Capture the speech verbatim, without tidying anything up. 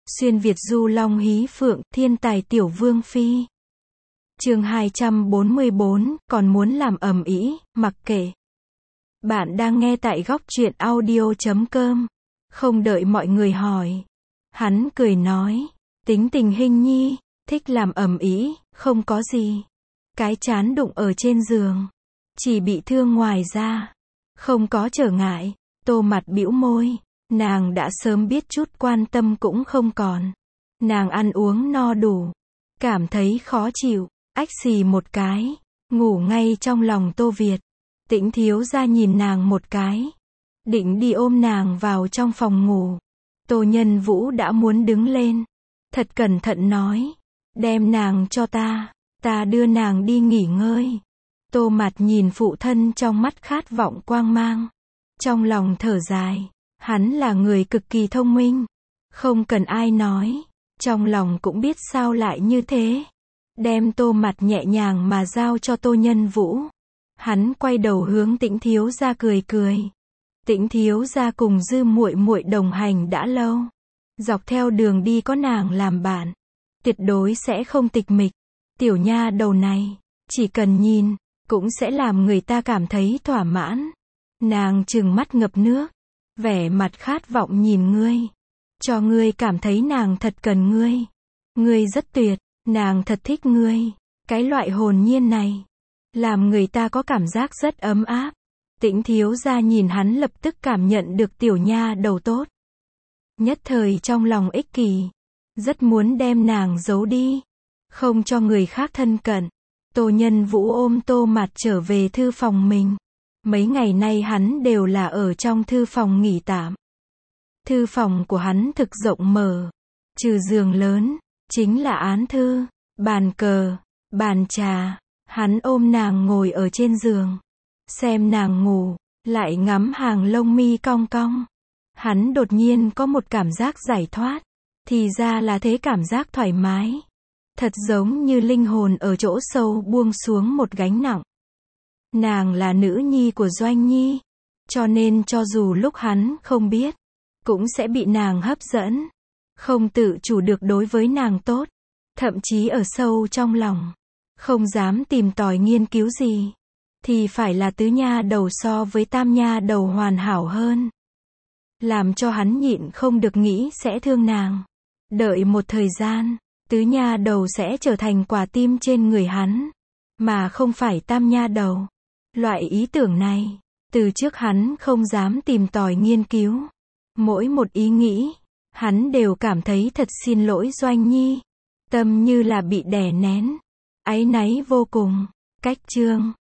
Xuyên Việt du long hí phượng, thiên tài tiểu vương phi. Chương hai trăm bốn mươi bốn, còn muốn làm ầm ĩ, mặc kệ. Bạn đang nghe tại góc truyện audio chấm com. Không đợi mọi người hỏi, hắn cười nói, tính tình Hinh Nhi, thích làm ầm ĩ, không có gì. Cái chán đụng ở trên giường, chỉ bị thương ngoài ra, không có trở ngại. Tô Mặt bĩu môi, nàng đã sớm biết chút quan tâm cũng không còn. Nàng ăn uống no đủ, cảm thấy khó chịu, ách xì một cái, ngủ ngay trong lòng Tô Việt. Tĩnh thiếu gia nhìn nàng một cái, định đi ôm nàng vào trong phòng ngủ. Tô Nhân Vũ đã muốn đứng lên, thật cẩn thận nói, đem nàng cho ta, ta đưa nàng đi nghỉ ngơi. Tô Mặt nhìn phụ thân trong mắt khát vọng quang mang, trong lòng thở dài, hắn là người cực kỳ thông minh, không cần ai nói, trong lòng cũng biết sao lại như thế. Đem Tô Mặt nhẹ nhàng mà giao cho Tô Nhân Vũ. Hắn quay đầu hướng Tĩnh thiếu gia cười cười. Tĩnh thiếu gia cùng Dư muội muội đồng hành đã lâu, dọc theo đường đi có nàng làm bạn, tuyệt đối sẽ không tịch mịch. Tiểu nha đầu này, chỉ cần nhìn, cũng sẽ làm người ta cảm thấy thỏa mãn. Nàng trừng mắt ngập nước, vẻ mặt khát vọng nhìn ngươi, cho ngươi cảm thấy nàng thật cần ngươi. Ngươi rất tuyệt, nàng thật thích ngươi. Cái loại hồn nhiên này, làm người ta có cảm giác rất ấm áp. Tĩnh thiếu gia nhìn hắn lập tức cảm nhận được tiểu nha đầu tốt. Nhất thời trong lòng ích kỷ, rất muốn đem nàng giấu đi, không cho người khác thân cận. Tô Nhân Vũ ôm Tô Mặt trở về thư phòng mình. Mấy ngày nay hắn đều là ở trong thư phòng nghỉ tạm. Thư phòng của hắn thực rộng mở, trừ giường lớn, chính là án thư, bàn cờ, bàn trà. Hắn ôm nàng ngồi ở trên giường, xem nàng ngủ, lại ngắm hàng lông mi cong cong. Hắn đột nhiên có một cảm giác giải thoát, thì ra là thế, cảm giác thoải mái. Thật giống như linh hồn ở chỗ sâu buông xuống một gánh nặng. Nàng là nữ nhi của Doanh Nhi, cho nên cho dù lúc hắn không biết, cũng sẽ bị nàng hấp dẫn, không tự chủ được đối với nàng tốt, thậm chí ở sâu trong lòng, không dám tìm tòi nghiên cứu gì, thì phải là tứ nha đầu so với tam nha đầu hoàn hảo hơn. Làm cho hắn nhịn không được nghĩ sẽ thương nàng. Đợi một thời gian, tứ nha đầu sẽ trở thành quả tim trên người hắn, mà không phải tam nha đầu. Loại ý tưởng này, từ trước hắn không dám tìm tòi nghiên cứu. Mỗi một ý nghĩ, hắn đều cảm thấy thật xin lỗi Doanh Nhi. Tâm như là bị đè nén, áy náy vô cùng. Cách chương